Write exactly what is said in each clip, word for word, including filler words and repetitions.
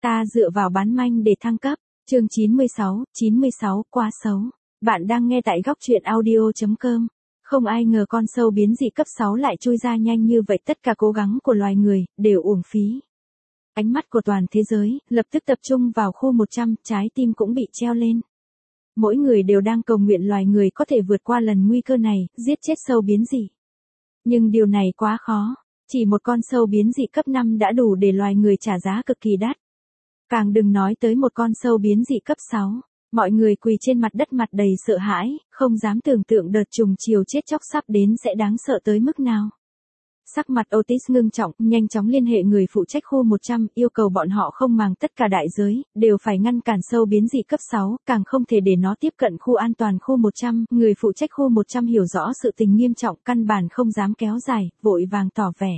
Ta dựa vào bán manh để thăng cấp. Chương chín mươi sáu, chín mươi sáu, quá xấu. Bạn đang nghe tại góc truyện audio chấm com. Không ai ngờ con sâu biến dị cấp sáu lại chui ra nhanh như vậy, tất cả cố gắng của loài người đều uổng phí. Ánh mắt của toàn thế giới lập tức tập trung vào khu một trăm, trái tim cũng bị treo lên. Mỗi người đều đang cầu nguyện loài người có thể vượt qua lần nguy cơ này, giết chết sâu biến dị. Nhưng điều này quá khó, chỉ một con sâu biến dị cấp năm đã đủ để loài người trả giá cực kỳ đắt. Càng đừng nói tới một con sâu biến dị cấp sáu. Mọi người quỳ trên mặt đất mặt đầy sợ hãi, không dám tưởng tượng đợt trùng chiều chết chóc sắp đến sẽ đáng sợ tới mức nào. Sắc mặt Otis ngưng trọng, nhanh chóng liên hệ người phụ trách khu một trăm, yêu cầu bọn họ không màng tất cả đại giới, đều phải ngăn cản sâu biến dị cấp sáu, càng không thể để nó tiếp cận khu an toàn khu một trăm. Người phụ trách khu một trăm hiểu rõ sự tình nghiêm trọng, căn bản không dám kéo dài, vội vàng tỏ vẻ.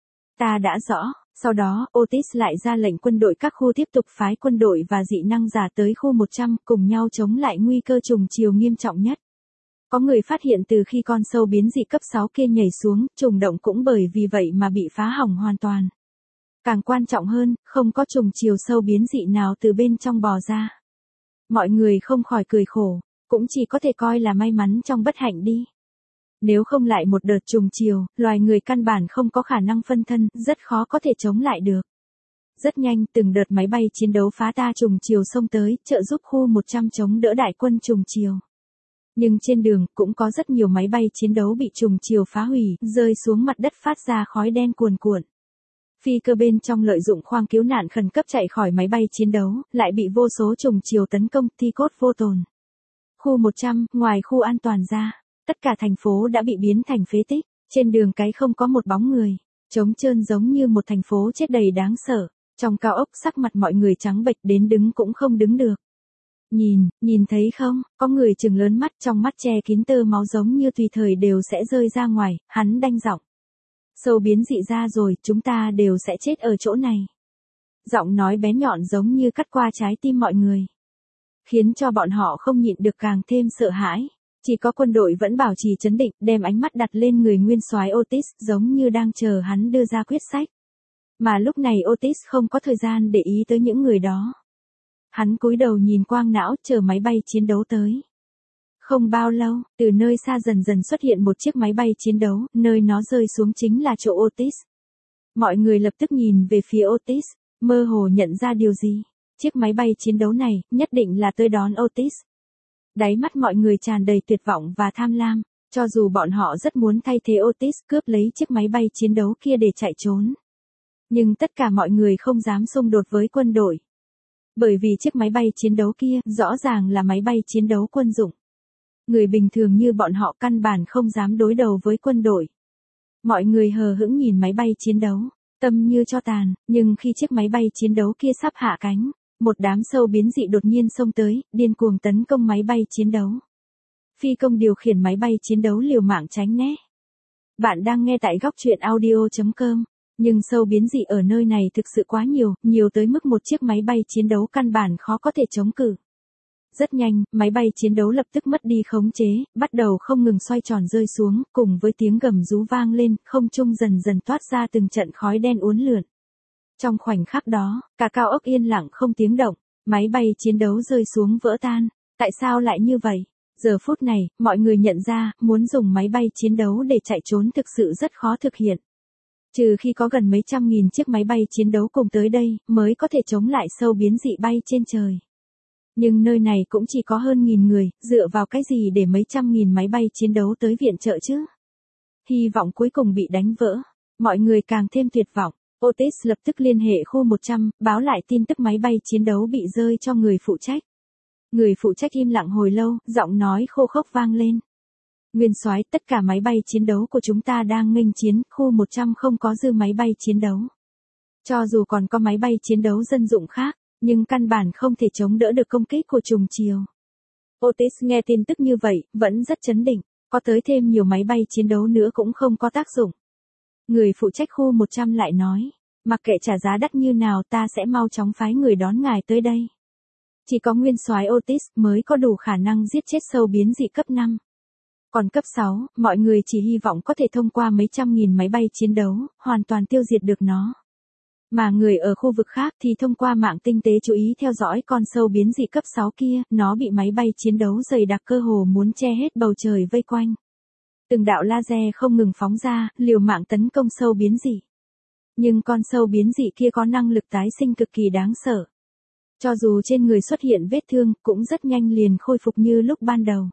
Ta đã rõ. Sau đó, Otis lại ra lệnh quân đội các khu tiếp tục phái quân đội và dị năng giả tới khu một trăm, cùng nhau chống lại nguy cơ trùng chiều nghiêm trọng nhất. Có người phát hiện từ khi con sâu biến dị cấp sáu kia nhảy xuống, trùng động cũng bởi vì vậy mà bị phá hỏng hoàn toàn. Càng quan trọng hơn, không có trùng chiều sâu biến dị nào từ bên trong bò ra. Mọi người không khỏi cười khổ, cũng chỉ có thể coi là may mắn trong bất hạnh đi. Nếu không lại một đợt trùng chiều, loài người căn bản không có khả năng phân thân, rất khó có thể chống lại được. Rất nhanh, từng đợt máy bay chiến đấu phá ta trùng chiều xông tới, trợ giúp khu một trăm chống đỡ đại quân trùng chiều. Nhưng trên đường, cũng có rất nhiều máy bay chiến đấu bị trùng chiều phá hủy, rơi xuống mặt đất phát ra khói đen cuồn cuộn. Phi cơ bên trong lợi dụng khoang cứu nạn khẩn cấp chạy khỏi máy bay chiến đấu, lại bị vô số trùng chiều tấn công, thi cốt vô tồn. Khu một trăm, ngoài khu an toàn ra, tất cả thành phố đã bị biến thành phế tích, trên đường cái không có một bóng người, trống trơn giống như một thành phố chết đầy đáng sợ. Trong cao ốc sắc mặt mọi người trắng bệch đến đứng cũng không đứng được. Nhìn, nhìn thấy không, có người trừng lớn mắt, trong mắt che kín tơ máu giống như tùy thời đều sẽ rơi ra ngoài, hắn đanh giọng. Sâu biến dị ra rồi, chúng ta đều sẽ chết ở chỗ này. Giọng nói bén nhọn giống như cắt qua trái tim mọi người, khiến cho bọn họ không nhịn được càng thêm sợ hãi. Chỉ có quân đội vẫn bảo trì trấn định, đem ánh mắt đặt lên người nguyên soái Otis, giống như đang chờ hắn đưa ra quyết sách. Mà lúc này Otis không có thời gian để ý tới những người đó. Hắn cúi đầu nhìn quang não, chờ máy bay chiến đấu tới. Không bao lâu, từ nơi xa dần dần xuất hiện một chiếc máy bay chiến đấu, nơi nó rơi xuống chính là chỗ Otis. Mọi người lập tức nhìn về phía Otis, mơ hồ nhận ra điều gì. Chiếc máy bay chiến đấu này, nhất định là tới đón Otis. Đáy mắt mọi người tràn đầy tuyệt vọng và tham lam, cho dù bọn họ rất muốn thay thế Otis cướp lấy chiếc máy bay chiến đấu kia để chạy trốn. Nhưng tất cả mọi người không dám xung đột với quân đội. Bởi vì chiếc máy bay chiến đấu kia rõ ràng là máy bay chiến đấu quân dụng. Người bình thường như bọn họ căn bản không dám đối đầu với quân đội. Mọi người hờ hững nhìn máy bay chiến đấu, tâm như cho tàn, nhưng khi chiếc máy bay chiến đấu kia sắp hạ cánh, một đám sâu biến dị đột nhiên xông tới, điên cuồng tấn công máy bay chiến đấu. Phi công điều khiển máy bay chiến đấu liều mạng tránh né. Bạn đang nghe tại góc truyện audio chấm com. Nhưng sâu biến dị ở nơi này thực sự quá nhiều, nhiều tới mức một chiếc máy bay chiến đấu căn bản khó có thể chống cự. Rất nhanh, máy bay chiến đấu lập tức mất đi khống chế, bắt đầu không ngừng xoay tròn rơi xuống, cùng với tiếng gầm rú vang lên, không trung dần dần toát ra từng trận khói đen uốn lượn. Trong khoảnh khắc đó, cả cao ốc yên lặng không tiếng động, máy bay chiến đấu rơi xuống vỡ tan. Tại sao lại như vậy? Giờ phút này, mọi người nhận ra, muốn dùng máy bay chiến đấu để chạy trốn thực sự rất khó thực hiện. Trừ khi có gần mấy trăm nghìn chiếc máy bay chiến đấu cùng tới đây, mới có thể chống lại sâu biến dị bay trên trời. Nhưng nơi này cũng chỉ có hơn nghìn người, dựa vào cái gì để mấy trăm nghìn máy bay chiến đấu tới viện trợ chứ? Hy vọng cuối cùng bị đánh vỡ. Mọi người càng thêm tuyệt vọng. Otis lập tức liên hệ khu một trăm, báo lại tin tức máy bay chiến đấu bị rơi cho người phụ trách. Người phụ trách im lặng hồi lâu, giọng nói khô khốc vang lên. Nguyên soái, tất cả máy bay chiến đấu của chúng ta đang nghênh chiến, khu một trăm không có dư máy bay chiến đấu. Cho dù còn có máy bay chiến đấu dân dụng khác, nhưng căn bản không thể chống đỡ được công kích của trùng chiều. Otis nghe tin tức như vậy, vẫn rất chấn định, có tới thêm nhiều máy bay chiến đấu nữa cũng không có tác dụng. Người phụ trách khu một trăm lại nói, mặc kệ trả giá đắt như nào ta sẽ mau chóng phái người đón ngài tới đây. Chỉ có nguyên soái Otis mới có đủ khả năng giết chết sâu biến dị cấp năm. Còn cấp sáu, mọi người chỉ hy vọng có thể thông qua mấy trăm nghìn máy bay chiến đấu, hoàn toàn tiêu diệt được nó. Mà người ở khu vực khác thì thông qua mạng tinh tế chú ý theo dõi con sâu biến dị cấp sáu kia, nó bị máy bay chiến đấu dày đặc cơ hồ muốn che hết bầu trời vây quanh. Từng đạo laser không ngừng phóng ra, liều mạng tấn công sâu biến dị. Nhưng con sâu biến dị kia có năng lực tái sinh cực kỳ đáng sợ. Cho dù trên người xuất hiện vết thương, cũng rất nhanh liền khôi phục như lúc ban đầu.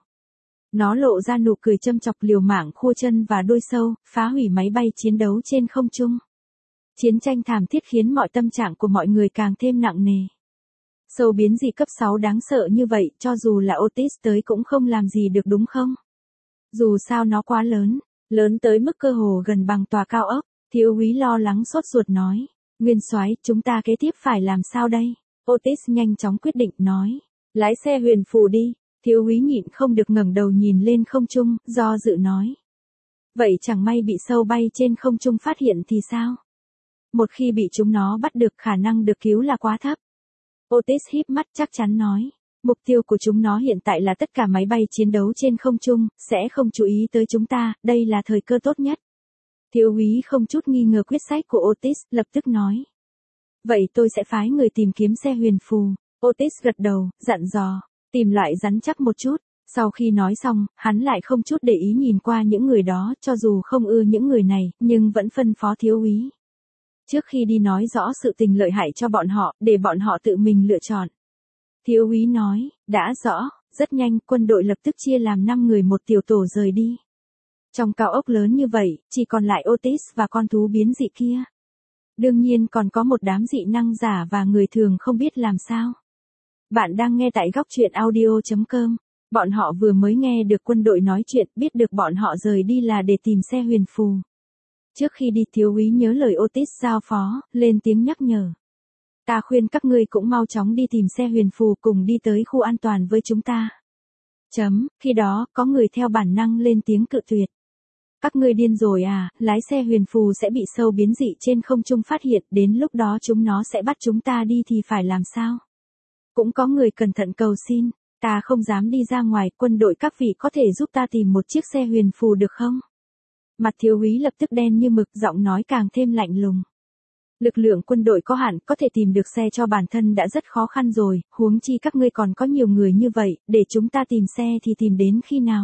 Nó lộ ra nụ cười châm chọc liều mạng khua chân và đuôi sâu, phá hủy máy bay chiến đấu trên không trung. Chiến tranh thảm thiết khiến mọi tâm trạng của mọi người càng thêm nặng nề. Sâu biến dị cấp sáu đáng sợ như vậy, cho dù là Otis tới cũng không làm gì được đúng không? Dù sao nó quá lớn, lớn tới mức cơ hồ gần bằng tòa cao ốc. Thiếu úy lo lắng sốt ruột nói. Nguyên soái, chúng ta kế tiếp phải làm sao đây? Otis nhanh chóng quyết định nói. Lái xe huyền phù đi. Thiếu úy nhịn không được ngẩng đầu nhìn lên không trung, do dự nói. Vậy chẳng may bị sâu bay trên không trung phát hiện thì sao? Một khi bị chúng nó bắt được khả năng được cứu là quá thấp. Otis híp mắt chắc chắn nói. Mục tiêu của chúng nó hiện tại là tất cả máy bay chiến đấu trên không trung, sẽ không chú ý tới chúng ta, đây là thời cơ tốt nhất. Thiếu úy không chút nghi ngờ quyết sách của Otis, lập tức nói. Vậy tôi sẽ phái người tìm kiếm xe huyền phù. Otis gật đầu, dặn dò, tìm loại rắn chắc một chút. Sau khi nói xong, hắn lại không chút để ý nhìn qua những người đó, cho dù không ưa những người này, nhưng vẫn phân phó thiếu úy. Trước khi đi nói rõ sự tình lợi hại cho bọn họ, để bọn họ tự mình lựa chọn. Thiếu úy nói, đã rõ, rất nhanh, quân đội lập tức chia làm năm người một tiểu tổ rời đi. Trong cao ốc lớn như vậy, chỉ còn lại Otis và con thú biến dị kia. Đương nhiên còn có một đám dị năng giả và người thường không biết làm sao. Bạn đang nghe tại góc truyện audio chấm com. Bọn họ vừa mới nghe được quân đội nói chuyện, biết được bọn họ rời đi là để tìm xe huyền phù. Trước khi đi, thiếu úy nhớ lời Otis giao phó, lên tiếng nhắc nhở. Ta khuyên các ngươi cũng mau chóng đi tìm xe huyền phù cùng đi tới khu an toàn với chúng ta. Chấm, khi đó, có người theo bản năng lên tiếng cự tuyệt. Các ngươi điên rồi à, lái xe huyền phù sẽ bị sâu biến dị trên không trung phát hiện, đến lúc đó chúng nó sẽ bắt chúng ta đi thì phải làm sao? Cũng có người cẩn thận cầu xin, ta không dám đi ra ngoài, quân đội các vị có thể giúp ta tìm một chiếc xe huyền phù được không? Mặt thiếu úy lập tức đen như mực, giọng nói càng thêm lạnh lùng. Lực lượng quân đội có hạn, có thể tìm được xe cho bản thân đã rất khó khăn rồi, huống chi các ngươi còn có nhiều người như vậy, để chúng ta tìm xe thì tìm đến khi nào?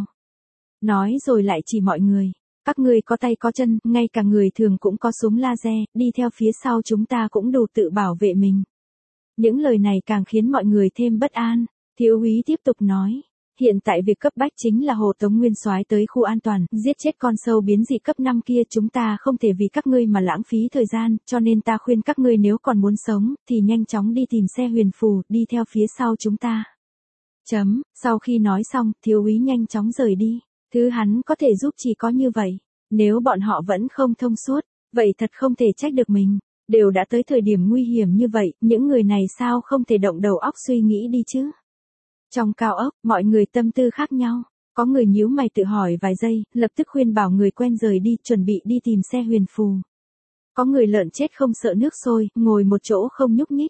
Nói rồi lại chỉ mọi người. Các ngươi có tay có chân, ngay cả người thường cũng có súng laser, đi theo phía sau chúng ta cũng đủ tự bảo vệ mình. Những lời này càng khiến mọi người thêm bất an. Thiếu úy tiếp tục nói. Hiện tại việc cấp bách chính là hộ tống nguyên soái tới khu an toàn, giết chết con sâu biến dị cấp năm kia, chúng ta không thể vì các ngươi mà lãng phí thời gian, cho nên ta khuyên các ngươi nếu còn muốn sống, thì nhanh chóng đi tìm xe huyền phù, đi theo phía sau chúng ta. Chấm, sau khi nói xong, thiếu úy nhanh chóng rời đi. Thứ hắn có thể giúp chỉ có như vậy. Nếu bọn họ vẫn không thông suốt, vậy thật không thể trách được mình. Đều đã tới thời điểm nguy hiểm như vậy, những người này sao không thể động đầu óc suy nghĩ đi chứ? Trong cao ốc, mọi người tâm tư khác nhau. Có người nhíu mày tự hỏi vài giây, lập tức khuyên bảo người quen rời đi, chuẩn bị đi tìm xe huyền phù. Có người lợn chết không sợ nước sôi, ngồi một chỗ không nhúc nhích.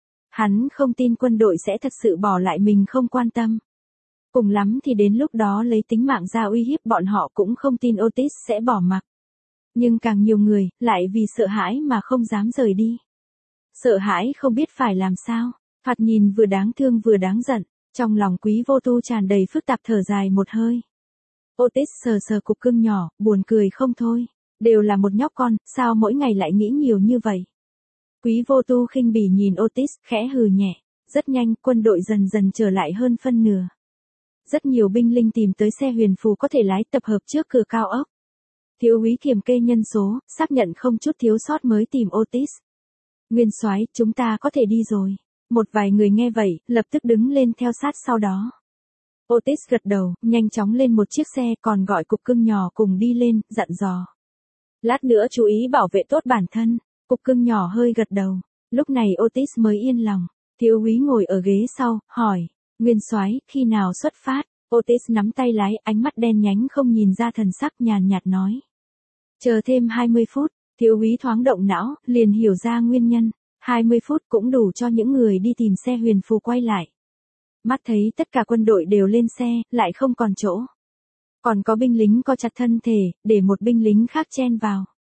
Hắn không tin quân đội sẽ thật sự bỏ lại mình không quan tâm. Cùng lắm thì đến lúc đó lấy tính mạng ra uy hiếp bọn họ, cũng không tin Otis sẽ bỏ mặc. Nhưng càng nhiều người, lại vì sợ hãi mà không dám rời đi. Sợ hãi không biết phải làm sao, thoạt nhìn vừa đáng thương vừa đáng giận, trong lòng Quý Vô Tu tràn đầy phức tạp, thở dài một hơi. Otis sờ sờ cục cưng nhỏ, buồn cười không thôi, đều là một nhóc con, sao mỗi ngày lại nghĩ nhiều như vậy? Quý Vô Tu khinh bỉ nhìn Otis, khẽ hừ nhẹ, rất nhanh quân đội dần dần trở lại hơn phân nửa. Rất nhiều binh lính tìm tới xe huyền phù có thể lái, tập hợp trước cửa cao ốc. Thiếu úy kiểm kê nhân số, xác nhận không chút thiếu sót mới tìm Otis. Nguyên soái, chúng ta có thể đi rồi. Một vài người nghe vậy, lập tức đứng lên theo sát sau đó. Otis gật đầu, nhanh chóng lên một chiếc xe, còn gọi cục cưng nhỏ cùng đi lên, dặn dò. Lát nữa chú ý bảo vệ tốt bản thân. Cục cưng nhỏ hơi gật đầu. Lúc này Otis mới yên lòng. Thiếu úy ngồi ở ghế sau, hỏi. Nguyên soái, khi nào xuất phát? Otis nắm tay lái, ánh mắt đen nhánh không nhìn ra thần sắc, nhàn nhạt nói. Chờ thêm hai mươi phút, thiếu úy thoáng động não, liền hiểu ra nguyên nhân. hai mươi phút cũng đủ cho những người đi tìm xe huyền phù quay lại. Mắt thấy tất cả quân đội đều lên xe, lại không còn chỗ. Còn có binh lính co chặt thân thể, để một binh lính khác chen vào.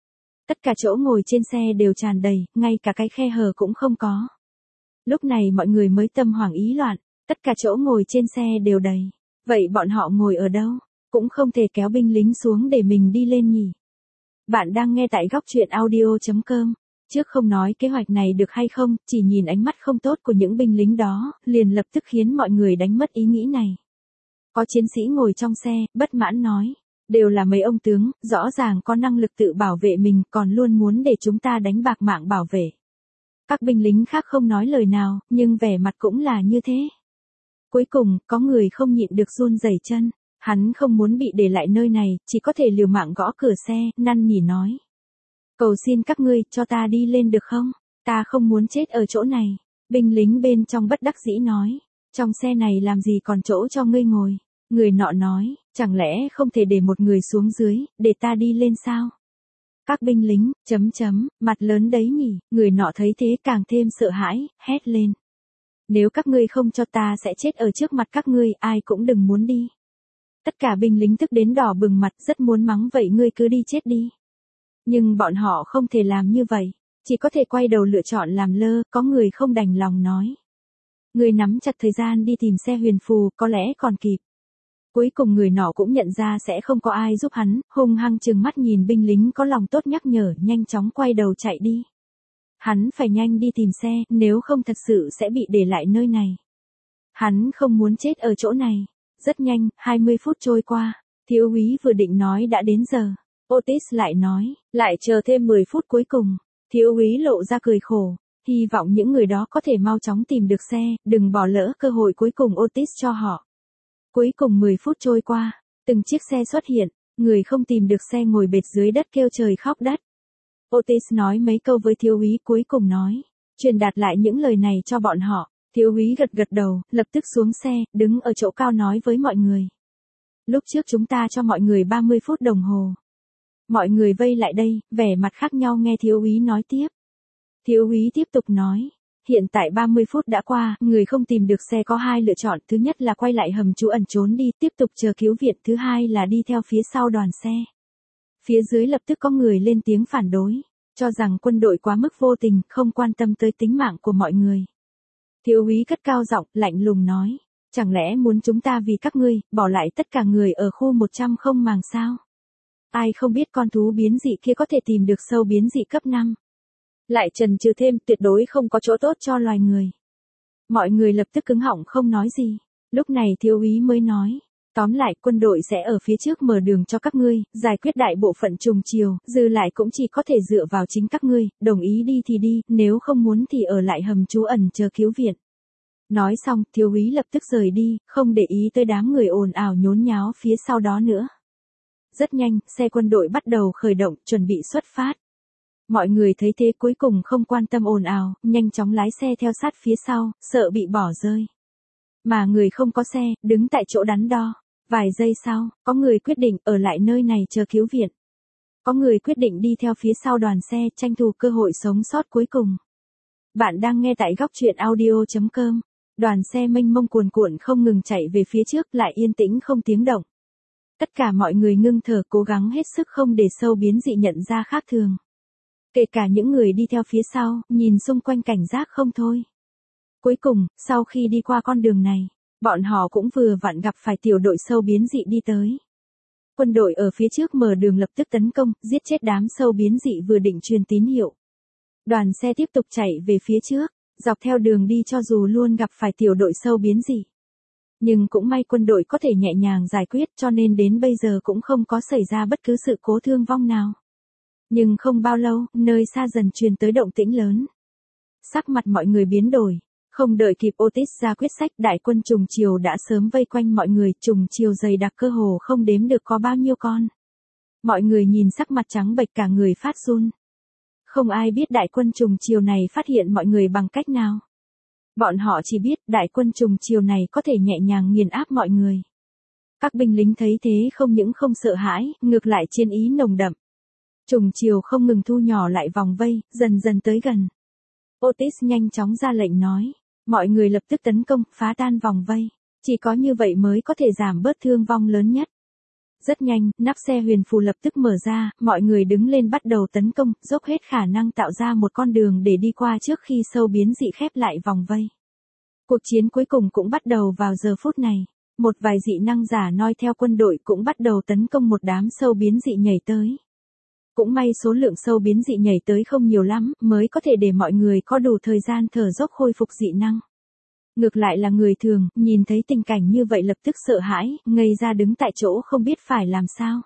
Tất cả chỗ ngồi trên xe đều tràn đầy, ngay cả cái khe hở cũng không có. Lúc này mọi người mới tâm hoảng ý loạn, tất cả chỗ ngồi trên xe đều đầy. Vậy bọn họ ngồi ở đâu? Cũng không thể kéo binh lính xuống để mình đi lên nhỉ. Bạn đang nghe tại góc truyện audio chấm com. Trước không nói kế hoạch này được hay không, chỉ nhìn ánh mắt không tốt của những binh lính đó, liền lập tức khiến mọi người đánh mất ý nghĩ này. Có chiến sĩ ngồi trong xe, bất mãn nói. Đều là mấy ông tướng, rõ ràng có năng lực tự bảo vệ mình, còn luôn muốn để chúng ta đánh bạc mạng bảo vệ. Các binh lính khác không nói lời nào, nhưng vẻ mặt cũng là như thế. Cuối cùng, có người không nhịn được run rẩy chân. Hắn không muốn bị để lại nơi này, chỉ có thể liều mạng gõ cửa xe, năn nỉ nói. Cầu xin các ngươi, cho ta đi lên được không? Ta không muốn chết ở chỗ này. Binh lính bên trong bất đắc dĩ nói. Trong xe này làm gì còn chỗ cho ngươi ngồi? Người nọ nói, chẳng lẽ không thể để một người xuống dưới, để ta đi lên sao? Các binh lính, chấm chấm, mặt lớn đấy nhỉ, người nọ thấy thế càng thêm sợ hãi, hét lên. Nếu các ngươi không cho ta sẽ chết ở trước mặt các ngươi, ai cũng đừng muốn đi. Tất cả binh lính tức đến đỏ bừng mặt, rất muốn mắng vậy ngươi cứ đi chết đi. Nhưng bọn họ không thể làm như vậy, chỉ có thể quay đầu lựa chọn làm lơ, có người không đành lòng nói. Người nắm chặt thời gian đi tìm xe huyền phù, có lẽ còn kịp. Cuối cùng người nọ cũng nhận ra sẽ không có ai giúp hắn, hung hăng trừng mắt nhìn binh lính có lòng tốt nhắc nhở, nhanh chóng quay đầu chạy đi. Hắn phải nhanh đi tìm xe, nếu không thật sự sẽ bị để lại nơi này. Hắn không muốn chết ở chỗ này. Rất nhanh, hai mươi phút trôi qua, thiếu úy vừa định nói đã đến giờ. Otis lại nói, lại chờ thêm mười phút cuối cùng. Thiếu úy lộ ra cười khổ, hy vọng những người đó có thể mau chóng tìm được xe, đừng bỏ lỡ cơ hội cuối cùng Otis cho họ. Cuối cùng mười phút trôi qua, từng chiếc xe xuất hiện, người không tìm được xe ngồi bệt dưới đất kêu trời khóc đất. Otis nói mấy câu với thiếu úy cuối cùng nói, truyền đạt lại những lời này cho bọn họ. Thiếu úy gật gật đầu, lập tức xuống xe, đứng ở chỗ cao nói với mọi người. Lúc trước chúng ta cho mọi người ba mươi phút đồng hồ. Mọi người vây lại đây, vẻ mặt khác nhau nghe thiếu úy nói tiếp. Thiếu úy tiếp tục nói. Hiện tại ba mươi phút đã qua, người không tìm được xe có hai lựa chọn. Thứ nhất là quay lại hầm trú ẩn trốn đi, tiếp tục chờ cứu viện. Thứ hai là đi theo phía sau đoàn xe. Phía dưới lập tức có người lên tiếng phản đối, cho rằng quân đội quá mức vô tình, không quan tâm tới tính mạng của mọi người. Thiếu úy cất cao giọng, lạnh lùng nói, chẳng lẽ muốn chúng ta vì các ngươi, bỏ lại tất cả người ở khu một trăm không màng sao? Ai không biết con thú biến dị kia có thể tìm được sâu biến dị cấp năm. Lại trần trừ thêm, tuyệt đối không có chỗ tốt cho loài người. Mọi người lập tức cứng họng không nói gì. Lúc này thiếu úy mới nói, tóm lại quân đội sẽ ở phía trước mở đường cho các ngươi, giải quyết đại bộ phận trùng chiều, dư lại cũng chỉ có thể dựa vào chính các ngươi, đồng ý đi thì đi, nếu không muốn thì ở lại hầm trú ẩn chờ cứu viện. Nói xong, thiếu úy lập tức rời đi, không để ý tới đám người ồn ào nhốn nháo phía sau đó nữa. Rất nhanh, xe quân đội bắt đầu khởi động, chuẩn bị xuất phát. Mọi người thấy thế cuối cùng không quan tâm ồn ào, nhanh chóng lái xe theo sát phía sau, sợ bị bỏ rơi. Mà người không có xe, đứng tại chỗ đắn đo. Vài giây sau, có người quyết định ở lại nơi này chờ cứu viện. Có người quyết định đi theo phía sau đoàn xe, tranh thủ cơ hội sống sót cuối cùng. Bạn đang nghe tại góc truyện audio chấm com. Đoàn xe mênh mông cuồn cuộn không ngừng chạy về phía trước, lại yên tĩnh không tiếng động. Tất cả mọi người ngưng thở, cố gắng hết sức không để sâu biến dị nhận ra khác thường. Kể cả những người đi theo phía sau, nhìn xung quanh cảnh giác không thôi. Cuối cùng, sau khi đi qua con đường này, bọn họ cũng vừa vặn gặp phải tiểu đội sâu biến dị đi tới. Quân đội ở phía trước mở đường lập tức tấn công, giết chết đám sâu biến dị vừa định truyền tín hiệu. Đoàn xe tiếp tục chạy về phía trước, dọc theo đường đi cho dù luôn gặp phải tiểu đội sâu biến dị. Nhưng cũng may quân đội có thể nhẹ nhàng giải quyết cho nên đến bây giờ cũng không có xảy ra bất cứ sự cố thương vong nào. Nhưng không bao lâu, nơi xa dần truyền tới động tĩnh lớn. Sắc mặt mọi người biến đổi. Không đợi kịp Otis ra quyết sách, đại quân trùng chiều đã sớm vây quanh mọi người, trùng chiều dày đặc cơ hồ không đếm được có bao nhiêu con. Mọi người nhìn sắc mặt trắng bệch cả người phát run. Không ai biết đại quân trùng chiều này phát hiện mọi người bằng cách nào. Bọn họ chỉ biết đại quân trùng chiều này có thể nhẹ nhàng nghiền áp mọi người. Các binh lính thấy thế không những không sợ hãi, ngược lại chiến ý nồng đậm. Trùng chiều không ngừng thu nhỏ lại vòng vây, dần dần tới gần. Otis nhanh chóng ra lệnh nói. Mọi người lập tức tấn công, phá tan vòng vây. Chỉ có như vậy mới có thể giảm bớt thương vong lớn nhất. Rất nhanh, nắp xe huyền phù lập tức mở ra, mọi người đứng lên bắt đầu tấn công, dốc hết khả năng tạo ra một con đường để đi qua trước khi sâu biến dị khép lại vòng vây. Cuộc chiến cuối cùng cũng bắt đầu vào giờ phút này. Một vài dị năng giả noi theo quân đội cũng bắt đầu tấn công một đám sâu biến dị nhảy tới. Cũng may số lượng sâu biến dị nhảy tới không nhiều lắm, mới có thể để mọi người có đủ thời gian thở dốc khôi phục dị năng. Ngược lại là người thường, nhìn thấy tình cảnh như vậy lập tức sợ hãi, ngây ra đứng tại chỗ không biết phải làm sao.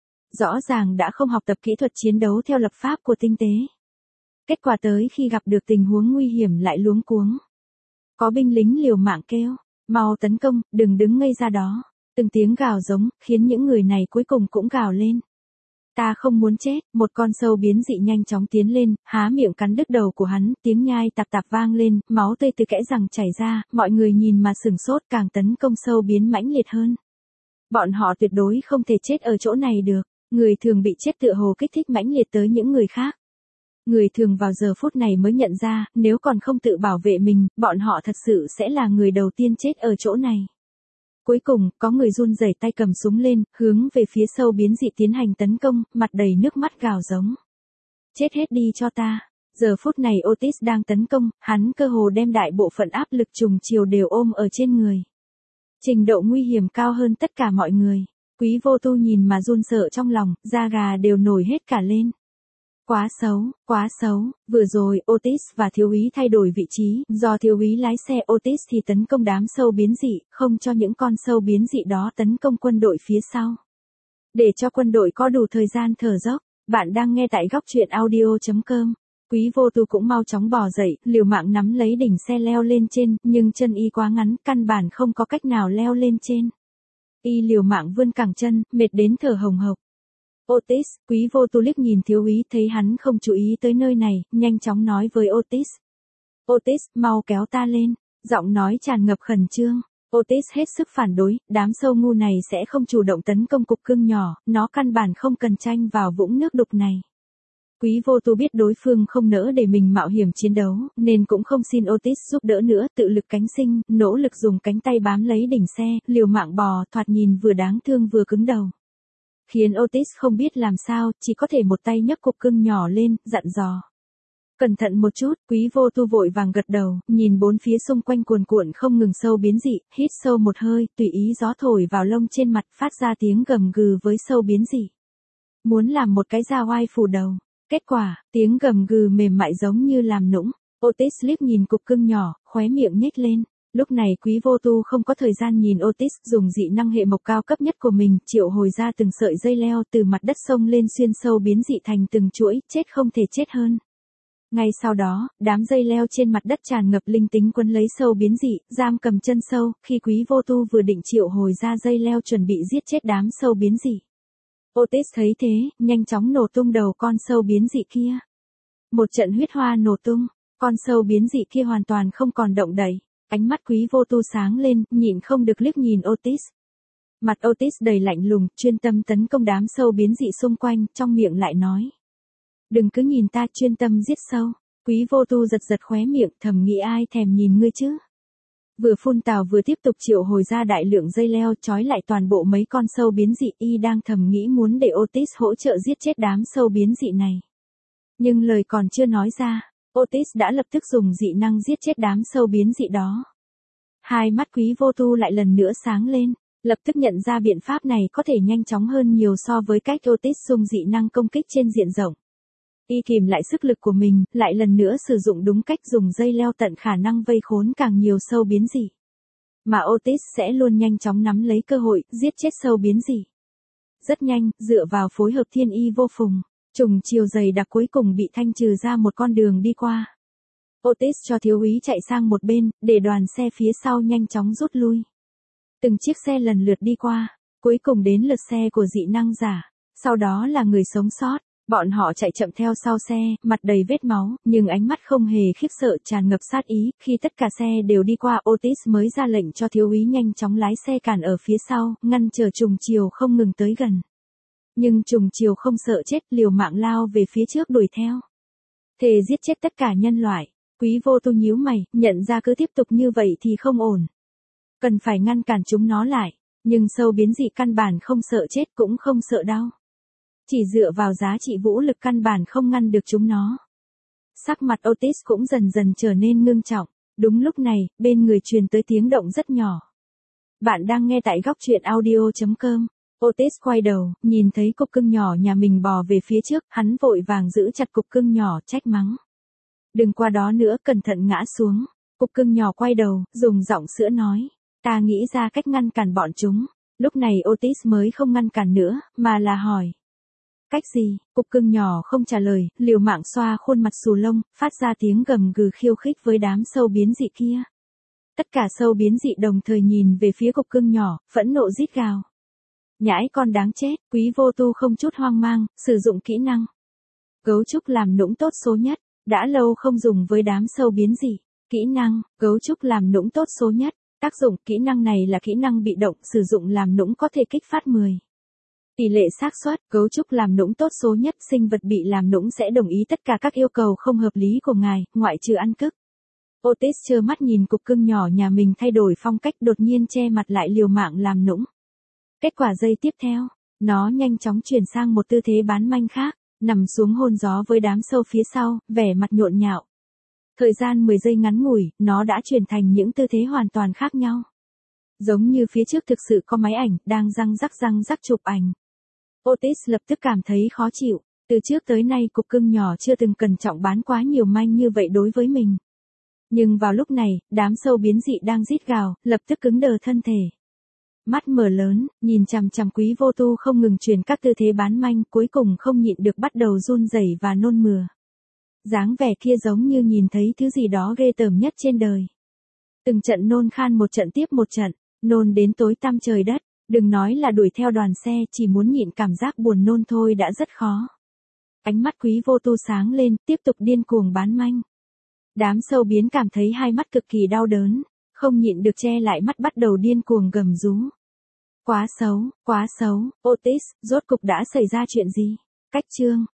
Rõ ràng đã không học tập kỹ thuật chiến đấu theo lập pháp của tinh tế. Kết quả tới khi gặp được tình huống nguy hiểm lại luống cuống. Có binh lính liều mạng kêu, mau tấn công, đừng đứng ngây ra đó. Từng tiếng gào giống, khiến những người này cuối cùng cũng gào lên. Ta không muốn chết, một con sâu biến dị nhanh chóng tiến lên, há miệng cắn đứt đầu của hắn, tiếng nhai tạp tạp vang lên, máu tươi từ kẽ răng chảy ra, mọi người nhìn mà sửng sốt càng tấn công sâu biến mãnh liệt hơn. Bọn họ tuyệt đối không thể chết ở chỗ này được, người thường bị chết tựa hồ kích thích mãnh liệt tới những người khác. Người thường vào giờ phút này mới nhận ra, nếu còn không tự bảo vệ mình, bọn họ thật sự sẽ là người đầu tiên chết ở chỗ này. Cuối cùng, có người run rẩy tay cầm súng lên, hướng về phía sâu biến dị tiến hành tấn công, mặt đầy nước mắt gào giống. Chết hết đi cho ta. Giờ phút này Otis đang tấn công, hắn cơ hồ đem đại bộ phận áp lực trùng chiều đều ôm ở trên người. Trình độ nguy hiểm cao hơn tất cả mọi người. Quý Vô Tu nhìn mà run sợ trong lòng, da gà đều nổi hết cả lên. Quá xấu, quá xấu, vừa rồi Otis và thiếu úy thay đổi vị trí, do thiếu úy lái xe Otis thì tấn công đám sâu biến dị, không cho những con sâu biến dị đó tấn công quân đội phía sau. Để cho quân đội có đủ thời gian thở dốc, bạn đang nghe tại góc truyện audio chấm com. Quý Vô Tu cũng mau chóng bò dậy, liều mạng nắm lấy đỉnh xe leo lên trên, nhưng chân y quá ngắn, căn bản không có cách nào leo lên trên. Y liều mạng vươn cẳng chân, mệt đến thở hồng hộc. Otis, Quý Vô Tu liếc nhìn thiếu úy thấy hắn không chú ý tới nơi này, nhanh chóng nói với Otis. Otis, mau kéo ta lên, giọng nói tràn ngập khẩn trương. Otis hết sức phản đối, đám sâu ngu này sẽ không chủ động tấn công cục cưng nhỏ, nó căn bản không cần tranh vào vũng nước đục này. Quý Vô Tu biết đối phương không nỡ để mình mạo hiểm chiến đấu, nên cũng không xin Otis giúp đỡ nữa, tự lực cánh sinh, nỗ lực dùng cánh tay bám lấy đỉnh xe, liều mạng bò, thoạt nhìn vừa đáng thương vừa cứng đầu. Khiến Otis không biết làm sao, chỉ có thể một tay nhấc cục cưng nhỏ lên, dặn dò. Cẩn thận một chút, Quý Vô Tu vội vàng gật đầu, nhìn bốn phía xung quanh cuồn cuộn không ngừng sâu biến dị, hít sâu một hơi, tùy ý gió thổi vào lông trên mặt, phát ra tiếng gầm gừ với sâu biến dị. Muốn làm một cái da oai phủ đầu. Kết quả, tiếng gầm gừ mềm mại giống như làm nũng. Otis liếc nhìn cục cưng nhỏ, khóe miệng nhếch lên. Lúc này Quý Vô Tu không có thời gian nhìn Otis dùng dị năng hệ mộc cao cấp nhất của mình, triệu hồi ra từng sợi dây leo từ mặt đất sông lên xuyên sâu biến dị thành từng chuỗi, chết không thể chết hơn. Ngay sau đó, đám dây leo trên mặt đất tràn ngập linh tính quấn lấy sâu biến dị, giam cầm chân sâu, khi Quý Vô Tu vừa định triệu hồi ra dây leo chuẩn bị giết chết đám sâu biến dị. Otis thấy thế, nhanh chóng nổ tung đầu con sâu biến dị kia. Một trận huyết hoa nổ tung, con sâu biến dị kia hoàn toàn không còn động đậy. Ánh mắt Quý Vô Tu sáng lên, nhịn không được liếc nhìn Otis. Mặt Otis đầy lạnh lùng, chuyên tâm tấn công đám sâu biến dị xung quanh, trong miệng lại nói. Đừng cứ nhìn ta, chuyên tâm giết sâu. Quý Vô Tu giật giật khóe miệng, thầm nghĩ ai thèm nhìn ngươi chứ. Vừa phun tào vừa tiếp tục triệu hồi ra đại lượng dây leo trói lại toàn bộ mấy con sâu biến dị, y đang thầm nghĩ muốn để Otis hỗ trợ giết chết đám sâu biến dị này. Nhưng lời còn chưa nói ra, Otis đã lập tức dùng dị năng giết chết đám sâu biến dị đó. Hai mắt Quý Vô Tu lại lần nữa sáng lên, lập tức nhận ra biện pháp này có thể nhanh chóng hơn nhiều so với cách Otis dùng dị năng công kích trên diện rộng. Y kìm lại sức lực của mình, lại lần nữa sử dụng đúng cách dùng dây leo tận khả năng vây khốn càng nhiều sâu biến dị. Mà Otis sẽ luôn nhanh chóng nắm lấy cơ hội, giết chết sâu biến dị. Rất nhanh, dựa vào phối hợp thiên y vô phùng, trùng chiều dày đặc cuối cùng bị thanh trừ ra một con đường đi qua. Otis cho thiếu úy chạy sang một bên, để đoàn xe phía sau nhanh chóng rút lui. Từng chiếc xe lần lượt đi qua, cuối cùng đến lượt xe của dị năng giả, sau đó là người sống sót. Bọn họ chạy chậm theo sau xe, mặt đầy vết máu, nhưng ánh mắt không hề khiếp sợ, tràn ngập sát ý. Khi tất cả xe đều đi qua, Otis mới ra lệnh cho thiếu úy nhanh chóng lái xe cản ở phía sau, ngăn chờ trùng chiều không ngừng tới gần. Nhưng trùng chiều không sợ chết, liều mạng lao về phía trước đuổi theo. Thề giết chết tất cả nhân loại. Quý Vô Tu nhíu mày, nhận ra cứ tiếp tục như vậy thì không ổn. Cần phải ngăn cản chúng nó lại. Nhưng sâu biến dị căn bản không sợ chết cũng không sợ đau. Chỉ dựa vào giá trị vũ lực căn bản không ngăn được chúng nó. Sắc mặt Otis cũng dần dần trở nên ngưng trọng. Đúng lúc này, bên người truyền tới tiếng động rất nhỏ. Bạn đang nghe tại góc truyện audio chấm com. Otis quay đầu, nhìn thấy cục cưng nhỏ nhà mình bò về phía trước, hắn vội vàng giữ chặt cục cưng nhỏ, trách mắng. Đừng qua đó nữa, cẩn thận ngã xuống. Cục cưng nhỏ quay đầu, dùng giọng sữa nói. Ta nghĩ ra cách ngăn cản bọn chúng. Lúc này Otis mới không ngăn cản nữa, mà là hỏi. Cách gì? Cục cưng nhỏ không trả lời, liều mạng xoa khuôn mặt xù lông, phát ra tiếng gầm gừ khiêu khích với đám sâu biến dị kia. Tất cả sâu biến dị đồng thời nhìn về phía cục cưng nhỏ, phẫn nộ rít gào. Nhãi con đáng chết, Quý Vô Tu không chút hoang mang, sử dụng kỹ năng. Gấu trúc làm nũng tốt số nhất, đã lâu không dùng với đám sâu biến dị. Kỹ năng, gấu trúc làm nũng tốt số nhất, tác dụng kỹ năng này là kỹ năng bị động, sử dụng làm nũng có thể kích phát mười. Tỷ lệ xác suất, gấu trúc làm nũng tốt số nhất, sinh vật bị làm nũng sẽ đồng ý tất cả các yêu cầu không hợp lý của ngài, ngoại trừ ăn cức. Otis trơ mắt nhìn cục cưng nhỏ nhà mình thay đổi phong cách, đột nhiên che mặt lại liều mạng làm nũng. Kết quả giây tiếp theo, nó nhanh chóng chuyển sang một tư thế bán manh khác, nằm xuống hôn gió với đám sâu phía sau, vẻ mặt nhộn nhạo. Thời gian mười giây ngắn ngủi, nó đã chuyển thành những tư thế hoàn toàn khác nhau. Giống như phía trước thực sự có máy ảnh, đang răng rắc răng rắc chụp ảnh. Otis lập tức cảm thấy khó chịu, từ trước tới nay cục cưng nhỏ chưa từng cẩn trọng bán quá nhiều manh như vậy đối với mình. Nhưng vào lúc này, đám sâu biến dị đang rít gào, lập tức cứng đờ thân thể. Mắt mở lớn, nhìn chằm chằm Quý Vô Tu không ngừng truyền các tư thế bán manh, cuối cùng không nhịn được bắt đầu run rẩy và nôn mửa. Dáng vẻ kia giống như nhìn thấy thứ gì đó ghê tởm nhất trên đời. Từng trận nôn khan một trận tiếp một trận, nôn đến tối tăm trời đất, đừng nói là đuổi theo đoàn xe, chỉ muốn nhịn cảm giác buồn nôn thôi đã rất khó. Ánh mắt Quý Vô Tu sáng lên, tiếp tục điên cuồng bán manh. Đám sâu biến cảm thấy hai mắt cực kỳ đau đớn, không nhịn được che lại mắt bắt đầu điên cuồng gầm rú. Quá xấu, quá xấu, Otis, rốt cục đã xảy ra chuyện gì? Cách chương